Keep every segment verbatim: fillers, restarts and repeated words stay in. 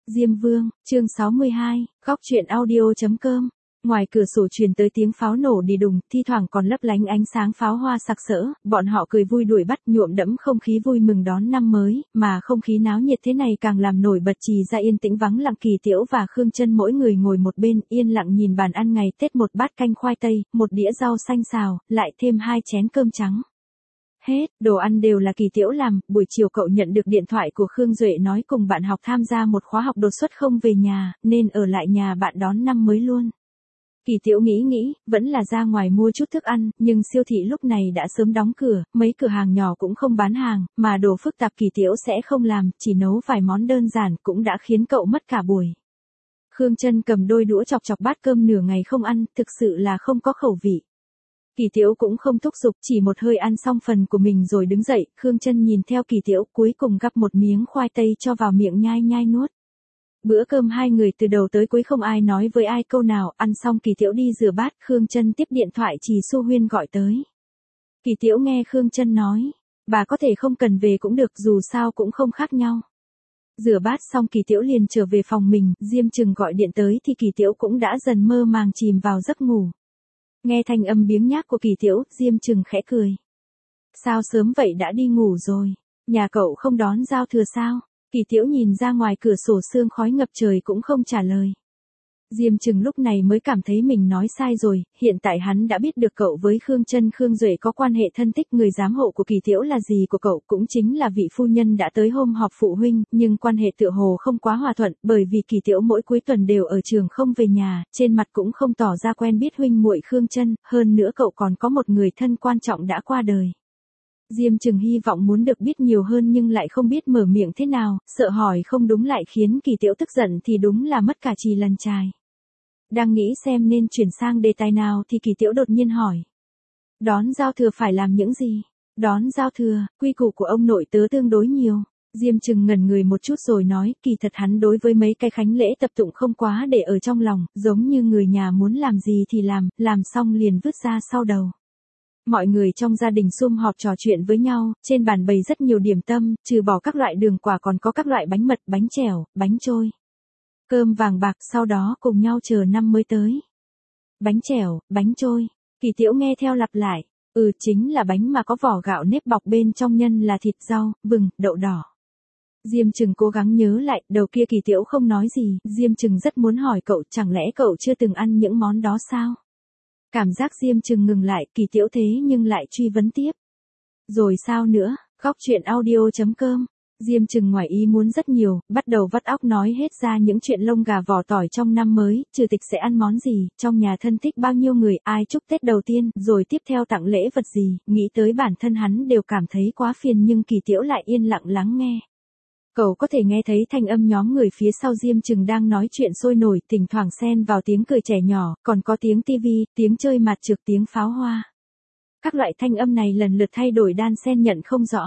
Diêm Vương, chương sáu mươi hai, góc truyện audio.com. Ngoài cửa sổ truyền tới tiếng pháo nổ đi đùng, thi thoảng còn lấp lánh ánh sáng pháo hoa sặc sỡ, bọn họ cười vui đuổi bắt, nhuộm đẫm không khí vui mừng đón năm mới, mà không khí náo nhiệt thế này càng làm nổi bật Trì Gia yên tĩnh vắng lặng. Kỳ Tiễu và Khương Chân mỗi người ngồi một bên, yên lặng nhìn bàn ăn ngày Tết, một bát canh khoai tây, một đĩa rau xanh xào, lại thêm hai chén cơm trắng. Hết, đồ ăn đều là Kỳ Tiễu làm. Buổi chiều cậu nhận được điện thoại của Khương Duệ nói cùng bạn học tham gia một khóa học đột xuất không về nhà, nên ở lại nhà bạn đón năm mới luôn. Kỳ Tiễu nghĩ nghĩ, vẫn là ra ngoài mua chút thức ăn, nhưng siêu thị lúc này đã sớm đóng cửa, mấy cửa hàng nhỏ cũng không bán hàng, mà đồ phức tạp Kỳ Tiễu sẽ không làm, chỉ nấu vài món đơn giản cũng đã khiến cậu mất cả buổi. Khương Chân cầm đôi đũa chọc chọc bát cơm nửa ngày không ăn, thực sự là không có khẩu vị. Kỳ Tiễu cũng không thúc giục, chỉ một hơi ăn xong phần của mình rồi đứng dậy. Khương Chân nhìn theo Kỳ Tiễu, cuối cùng gắp một miếng khoai tây cho vào miệng nhai nhai nuốt. Bữa cơm hai người từ đầu tới cuối không ai nói với ai câu nào, ăn xong Kỳ Tiễu đi rửa bát, Khương Chân tiếp điện thoại Trì Xu Huyên gọi tới. Kỳ Tiễu nghe Khương Chân nói, bà có thể không cần về cũng được, dù sao cũng không khác nhau. Rửa bát xong Kỳ Tiễu liền trở về phòng mình, Diêm Trừng gọi điện tới thì Kỳ Tiễu cũng đã dần mơ màng chìm vào giấc ngủ. Nghe thanh âm biếng nhác của Kỳ Tiễu, Diêm Trừng khẽ cười. Sao sớm vậy đã đi ngủ rồi, nhà cậu không đón giao thừa sao? Kỳ Tiễu nhìn ra ngoài cửa sổ sương khói ngập trời cũng không trả lời. Diêm Trừng lúc này mới cảm thấy mình nói sai rồi, hiện tại hắn đã biết được cậu với Khương Chân Khương Duệ có quan hệ thân thích. Người giám hộ của Kỳ Tiễu là dì của cậu, cũng chính là vị phu nhân đã tới hôm họp phụ huynh, nhưng quan hệ tựa hồ không quá hòa thuận, bởi vì Kỳ Tiễu mỗi cuối tuần đều ở trường không về nhà, trên mặt cũng không tỏ ra quen biết huynh muội Khương Chân, hơn nữa cậu còn có một người thân quan trọng đã qua đời. Diêm Trừng hy vọng muốn được biết nhiều hơn nhưng lại không biết mở miệng thế nào, sợ hỏi không đúng lại khiến Kỳ Tiễu tức giận thì đúng là mất cả trì lần chài. Đang nghĩ xem nên chuyển sang đề tài nào thì Kỳ Tiễu đột nhiên hỏi. Đón giao thừa phải làm những gì? Đón giao thừa, quy củ của ông nội tớ tương đối nhiều. Diêm Trừng ngẩn người một chút rồi nói, kỳ thật hắn đối với mấy cái khánh lễ tập tụng không quá để ở trong lòng, giống như người nhà muốn làm gì thì làm, làm xong liền vứt ra sau đầu. Mọi người trong gia đình sum họp trò chuyện với nhau, trên bàn bày rất nhiều điểm tâm, trừ bỏ các loại đường quả còn có các loại bánh mật, bánh chèo, bánh trôi, cơm vàng bạc, sau đó cùng nhau chờ năm mới tới. Bánh chèo, bánh trôi, Kỳ Tiễu nghe theo lặp lại, ừ chính là bánh mà có vỏ gạo nếp bọc bên trong nhân là thịt rau, vừng, đậu đỏ. Diêm Trừng cố gắng nhớ lại, đầu kia Kỳ Tiễu không nói gì, Diêm Trừng rất muốn hỏi cậu, chẳng lẽ cậu chưa từng ăn những món đó sao? Cảm giác Diêm Trừng ngừng lại, Kỳ Tiễu thế nhưng lại truy vấn tiếp. Rồi sao nữa, góc truyện audio.com. Diêm Trừng ngoài ý muốn rất nhiều, bắt đầu vắt óc nói hết ra những chuyện lông gà vỏ tỏi trong năm mới, trừ tịch sẽ ăn món gì, trong nhà thân thích bao nhiêu người, ai chúc Tết đầu tiên, rồi tiếp theo tặng lễ vật gì, nghĩ tới bản thân hắn đều cảm thấy quá phiền nhưng Kỳ Tiễu lại yên lặng lắng nghe. Cậu có thể nghe thấy thanh âm nhóm người phía sau Diêm Trừng đang nói chuyện sôi nổi, thỉnh thoảng xen vào tiếng cười trẻ nhỏ, còn có tiếng tivi, tiếng chơi mặt trược, tiếng pháo hoa. Các loại thanh âm này lần lượt thay đổi đan xen nhận không rõ.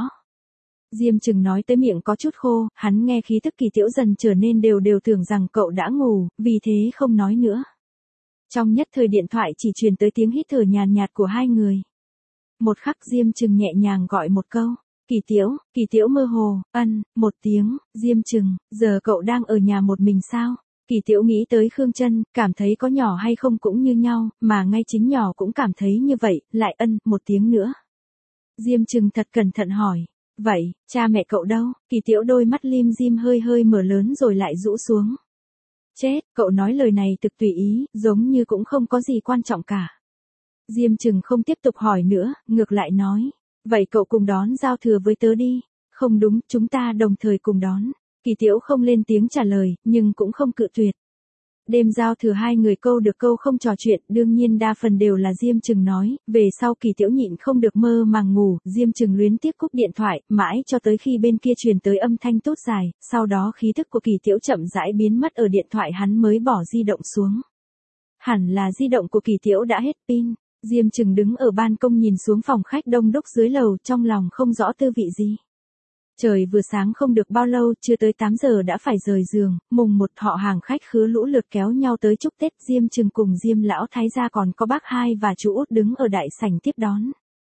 Diêm Trừng nói tới miệng có chút khô, hắn nghe khí tức Kỳ Tiễu dần trở nên đều đều tưởng rằng cậu đã ngủ, vì thế không nói nữa. Trong nhất thời điện thoại chỉ truyền tới tiếng hít thở nhàn nhạt của hai người. Một khắc Diêm Trừng nhẹ nhàng gọi một câu. Kỳ Tiễu, Kỳ Tiễu mơ hồ, ân, một tiếng, Diêm Trừng, giờ cậu đang ở nhà một mình sao? Kỳ Tiễu nghĩ tới Khương Chân, cảm thấy có nhỏ hay không cũng như nhau, mà ngay chính nhỏ cũng cảm thấy như vậy, lại ân, một tiếng nữa. Diêm Trừng thật cẩn thận hỏi, vậy, cha mẹ cậu đâu? Kỳ Tiễu đôi mắt lim dim hơi hơi mở lớn rồi lại rũ xuống. Chết, cậu nói lời này thực tùy ý, giống như cũng không có gì quan trọng cả. Diêm Trừng không tiếp tục hỏi nữa, ngược lại nói. Vậy cậu cùng đón giao thừa với tớ đi. Không đúng, chúng ta đồng thời cùng đón. Kỳ Tiễu không lên tiếng trả lời, nhưng cũng không cự tuyệt. Đêm giao thừa hai người câu được câu không trò chuyện, đương nhiên đa phần đều là Diêm Trừng nói, về sau Kỳ Tiễu nhịn không được mơ màng ngủ, Diêm Trừng luyến tiếc cúp điện thoại, mãi cho tới khi bên kia truyền tới âm thanh tốt dài, sau đó khí thức của Kỳ Tiễu chậm rãi biến mất ở điện thoại hắn mới bỏ di động xuống. Hẳn là di động của Kỳ Tiễu đã hết pin. Diêm Trừng đứng ở ban công nhìn xuống phòng khách đông đúc dưới lầu, trong lòng không rõ tư vị gì. Trời vừa sáng không được bao lâu, chưa tới tám giờ đã phải rời giường, mùng một họ hàng khách khứa lũ lượt kéo nhau tới chúc Tết. Diêm Trừng cùng Diêm lão thái gia còn có bác hai và chú út đứng ở đại sảnh tiếp đón.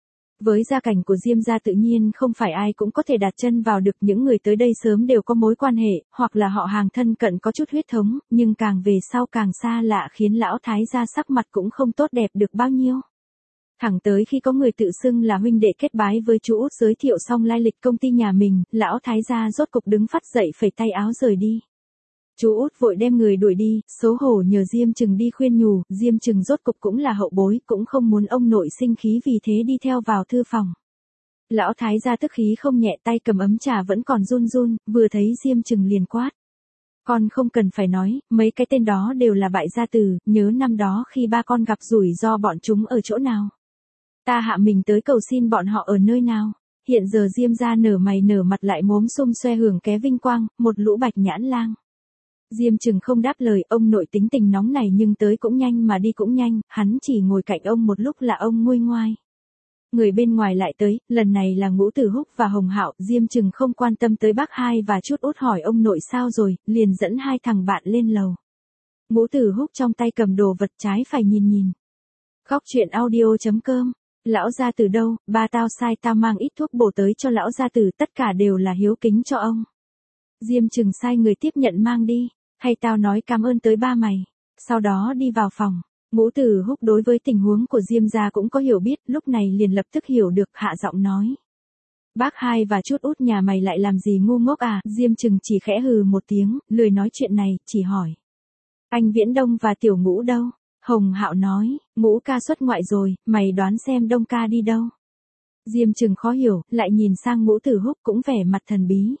Với gia cảnh của Diêm gia tự nhiên không phải ai cũng có thể đặt chân vào được, những người tới đây sớm đều có mối quan hệ, hoặc là họ hàng thân cận có chút huyết thống, nhưng càng về sau càng xa lạ khiến lão thái gia sắc mặt cũng không tốt đẹp được bao nhiêu. Thẳng tới khi có người tự xưng là huynh đệ kết bái với chú út giới thiệu xong lai lịch công ty nhà mình, lão thái gia rốt cục đứng phắt dậy phẩy tay áo rời đi. Chú út vội đem người đuổi đi, xấu hổ nhờ Diêm Trừng đi khuyên nhủ, Diêm Trừng rốt cục cũng là hậu bối, cũng không muốn ông nội sinh khí vì thế đi theo vào thư phòng. Lão thái gia tức khí không nhẹ, tay cầm ấm trà vẫn còn run run, vừa thấy Diêm Trừng liền quát. Con không cần phải nói, mấy cái tên đó đều là bại gia tử, nhớ năm đó khi ba con gặp rủi ro bọn chúng ở chỗ nào. Ta hạ mình tới cầu xin bọn họ ở nơi nào. Hiện giờ Diêm gia nở mày nở mặt lại mốm xum xoe hưởng ké vinh quang, một lũ bạch nhãn lang. Diêm Trừng không đáp lời, ông nội tính tình nóng này nhưng tới cũng nhanh mà đi cũng nhanh, hắn chỉ ngồi cạnh ông một lúc là ông nguôi ngoai. Người bên ngoài lại tới, lần này là Ngũ Tử Húc và Hồng Hạo, Diêm Trừng không quan tâm tới bác hai và chút út hỏi ông nội sao rồi, liền dẫn hai thằng bạn lên lầu. Ngũ Tử Húc trong tay cầm đồ vật trái phải nhìn nhìn. Góc truyện audio chấm com. Lão gia tử đâu, ba tao sai tao mang ít thuốc bổ tới cho lão gia tử, tất cả đều là hiếu kính cho ông. Diêm Trừng sai người tiếp nhận mang đi, hay tao nói cảm ơn tới ba mày. Sau đó đi vào phòng, Ngũ Tử Húc đối với tình huống của Diêm gia cũng có hiểu biết, lúc này liền lập tức hiểu được, hạ giọng nói. Bác hai và chút út nhà mày lại làm gì ngu ngốc à, Diêm Trừng chỉ khẽ hừ một tiếng, lười nói chuyện này, chỉ hỏi. Anh Viễn Đông và Tiểu Ngũ đâu? Hồng Hạo nói, Ngũ ca xuất ngoại rồi, mày đoán xem Đông ca đi đâu? Diêm Trừng khó hiểu, lại nhìn sang Ngũ Tử Húc cũng vẻ mặt thần bí.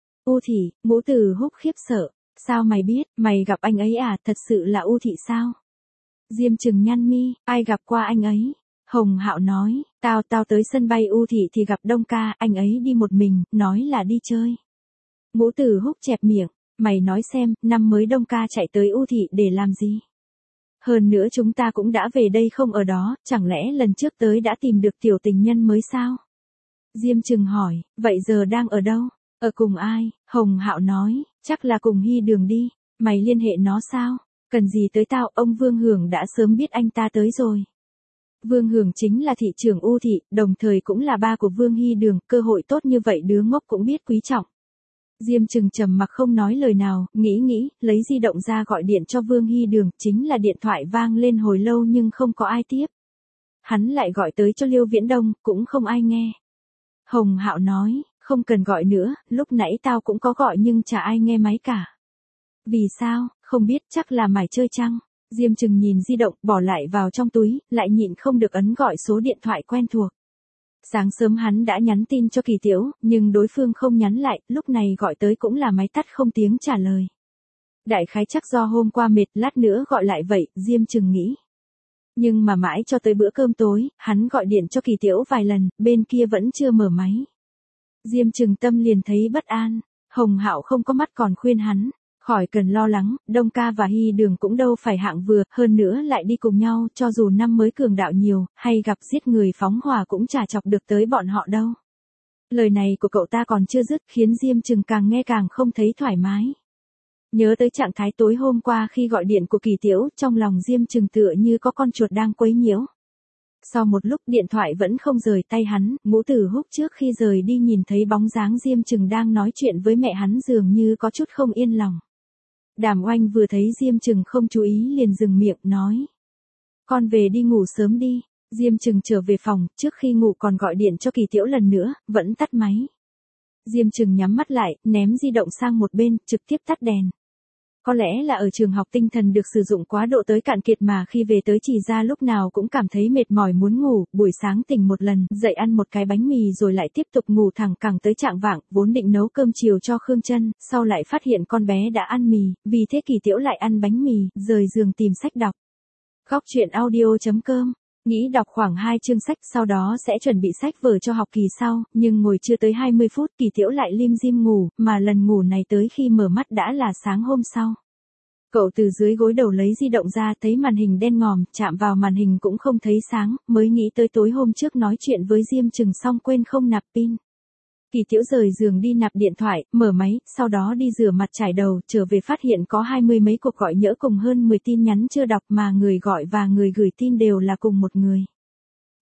U Thị, Ngũ Tử Húc khiếp sợ, sao mày biết, mày gặp anh ấy à, thật sự là U Thị sao? Diêm Trừng nhăn mi, ai gặp qua anh ấy? Hồng Hạo nói, tao tao tới sân bay U Thị thì gặp Đông ca, anh ấy đi một mình, nói là đi chơi. Ngũ Tử Húc chẹp miệng, mày nói xem, năm mới Đông ca chạy tới U Thị để làm gì? Hơn nữa chúng ta cũng đã về đây không ở đó, chẳng lẽ lần trước tới đã tìm được tiểu tình nhân mới sao? Diêm Trừng hỏi, vậy giờ đang ở đâu? Ở cùng ai? Hồng Hạo nói, chắc là cùng Hy Đường đi, mày liên hệ nó sao? Cần gì tới tao, ông Vương Hưởng đã sớm biết anh ta tới rồi. Vương Hưởng chính là thị trưởng U Thị, đồng thời cũng là ba của Vương Hy Đường, cơ hội tốt như vậy đứa ngốc cũng biết quý trọng. Diêm Trừng trầm mặc không nói lời nào, nghĩ nghĩ, lấy di động ra gọi điện cho Vương Hy Đường, chính là điện thoại vang lên hồi lâu nhưng không có ai tiếp. Hắn lại gọi tới cho Liêu Viễn Đông, cũng không ai nghe. Hồng Hạo nói, không cần gọi nữa, lúc nãy tao cũng có gọi nhưng chả ai nghe máy cả. Vì sao, không biết, chắc là mải chơi chăng? Diêm Trừng nhìn di động, bỏ lại vào trong túi, lại nhịn không được ấn gọi số điện thoại quen thuộc. Sáng sớm hắn đã nhắn tin cho Kỳ Tiễu, nhưng đối phương không nhắn lại, lúc này gọi tới cũng là máy tắt không tiếng trả lời. Đại khái chắc do hôm qua mệt, lát nữa gọi lại vậy, Diêm Trừng nghĩ. Nhưng mà mãi cho tới bữa cơm tối, hắn gọi điện cho Kỳ Tiễu vài lần, bên kia vẫn chưa mở máy. Diêm Trừng tâm liền thấy bất an, Hồng Hạo không có mắt còn khuyên hắn. Khỏi cần lo lắng, Đông ca và Hy Đường cũng đâu phải hạng vừa, hơn nữa lại đi cùng nhau, cho dù năm mới cường đạo nhiều, hay gặp giết người phóng hỏa cũng chả chọc được tới bọn họ đâu. Lời này của cậu ta còn chưa dứt, khiến Diêm Trừng càng nghe càng không thấy thoải mái. Nhớ tới trạng thái tối hôm qua khi gọi điện của Kỳ Tiễu, trong lòng Diêm Trừng tựa như có con chuột đang quấy nhiễu. Sau một lúc điện thoại vẫn không rời tay hắn, Ngũ Tử Húc trước khi rời đi nhìn thấy bóng dáng Diêm Trừng đang nói chuyện với mẹ hắn dường như có chút không yên lòng. Đàm Oanh vừa thấy Diêm Trừng không chú ý liền dừng miệng, nói. Con về đi ngủ sớm đi. Diêm Trừng trở về phòng, trước khi ngủ còn gọi điện cho Kỳ Tiễu lần nữa, vẫn tắt máy. Diêm Trừng nhắm mắt lại, ném di động sang một bên, trực tiếp tắt đèn. Có lẽ là ở trường học tinh thần được sử dụng quá độ tới cạn kiệt mà khi về tới Trì Gia lúc nào cũng cảm thấy mệt mỏi muốn ngủ, buổi sáng tỉnh một lần, dậy ăn một cái bánh mì rồi lại tiếp tục ngủ thẳng cẳng tới chạng vạng, vốn định nấu cơm chiều cho Khương Trân, sau lại phát hiện con bé đã ăn mì, vì thế Kỳ Tiễu lại ăn bánh mì, rời giường tìm sách đọc. Góc truyện audio chấm com. Nghĩ đọc khoảng hai chương sách sau đó sẽ chuẩn bị sách vở cho học kỳ sau, nhưng ngồi chưa tới hai mươi phút Kỳ Tiễu lại lim dim ngủ, mà lần ngủ này tới khi mở mắt đã là sáng hôm sau. Cậu từ dưới gối đầu lấy di động ra thấy màn hình đen ngòm, chạm vào màn hình cũng không thấy sáng, mới nghĩ tới tối hôm trước nói chuyện với Diêm Trừng xong quên không nạp pin. Kỳ Tiễu rời giường đi nạp điện thoại, mở máy, sau đó đi rửa mặt chải đầu, trở về phát hiện có hai mươi mấy cuộc gọi nhỡ cùng hơn mười tin nhắn chưa đọc mà người gọi và người gửi tin đều là cùng một người.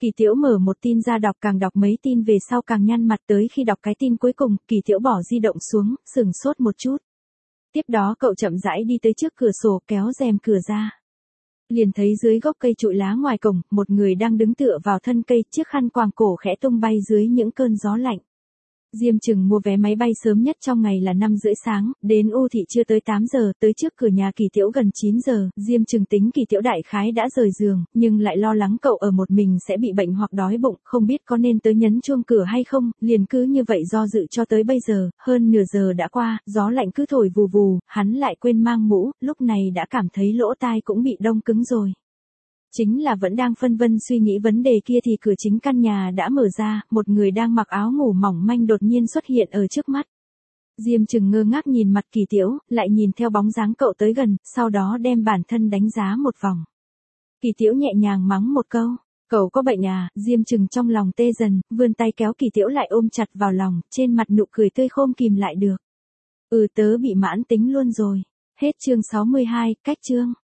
Kỳ Tiễu mở một tin ra đọc, càng đọc mấy tin về sau càng nhăn mặt, tới khi đọc cái tin cuối cùng, Kỳ Tiễu bỏ di động xuống, sửng sốt một chút. Tiếp đó cậu chậm rãi đi tới trước cửa sổ, kéo rèm cửa ra. Liền thấy dưới gốc cây trụi lá ngoài cổng, một người đang đứng tựa vào thân cây, chiếc khăn quàng cổ khẽ tung bay dưới những cơn gió lạnh. Diêm Chừng mua vé máy bay sớm nhất trong ngày là năm rưỡi sáng, đến U Thị chưa tới tám giờ, tới trước cửa nhà Kỳ Tiễu gần chín giờ, Diêm Chừng tính Kỳ Tiễu đại khái đã rời giường, nhưng lại lo lắng cậu ở một mình sẽ bị bệnh hoặc đói bụng, không biết có nên tới nhấn chuông cửa hay không, liền cứ như vậy do dự cho tới bây giờ, hơn nửa giờ đã qua, gió lạnh cứ thổi vù vù, hắn lại quên mang mũ, lúc này đã cảm thấy lỗ tai cũng bị đông cứng rồi. Chính là vẫn đang phân vân suy nghĩ vấn đề kia thì cửa chính căn nhà đã mở ra, một người đang mặc áo ngủ mỏng manh đột nhiên xuất hiện ở trước mắt. Diêm Chừng ngơ ngác nhìn mặt Kỳ Tiễu, lại nhìn theo bóng dáng cậu tới gần, sau đó đem bản thân đánh giá một vòng. Kỳ Tiễu nhẹ nhàng mắng một câu, cậu có bệnh à? Diêm Chừng trong lòng tê dần, vươn tay kéo Kỳ Tiễu lại ôm chặt vào lòng, trên mặt nụ cười tươi khôm kìm lại được. Ừ, tớ bị mãn tính luôn rồi. Hết chương sáu mươi hai, cách chương.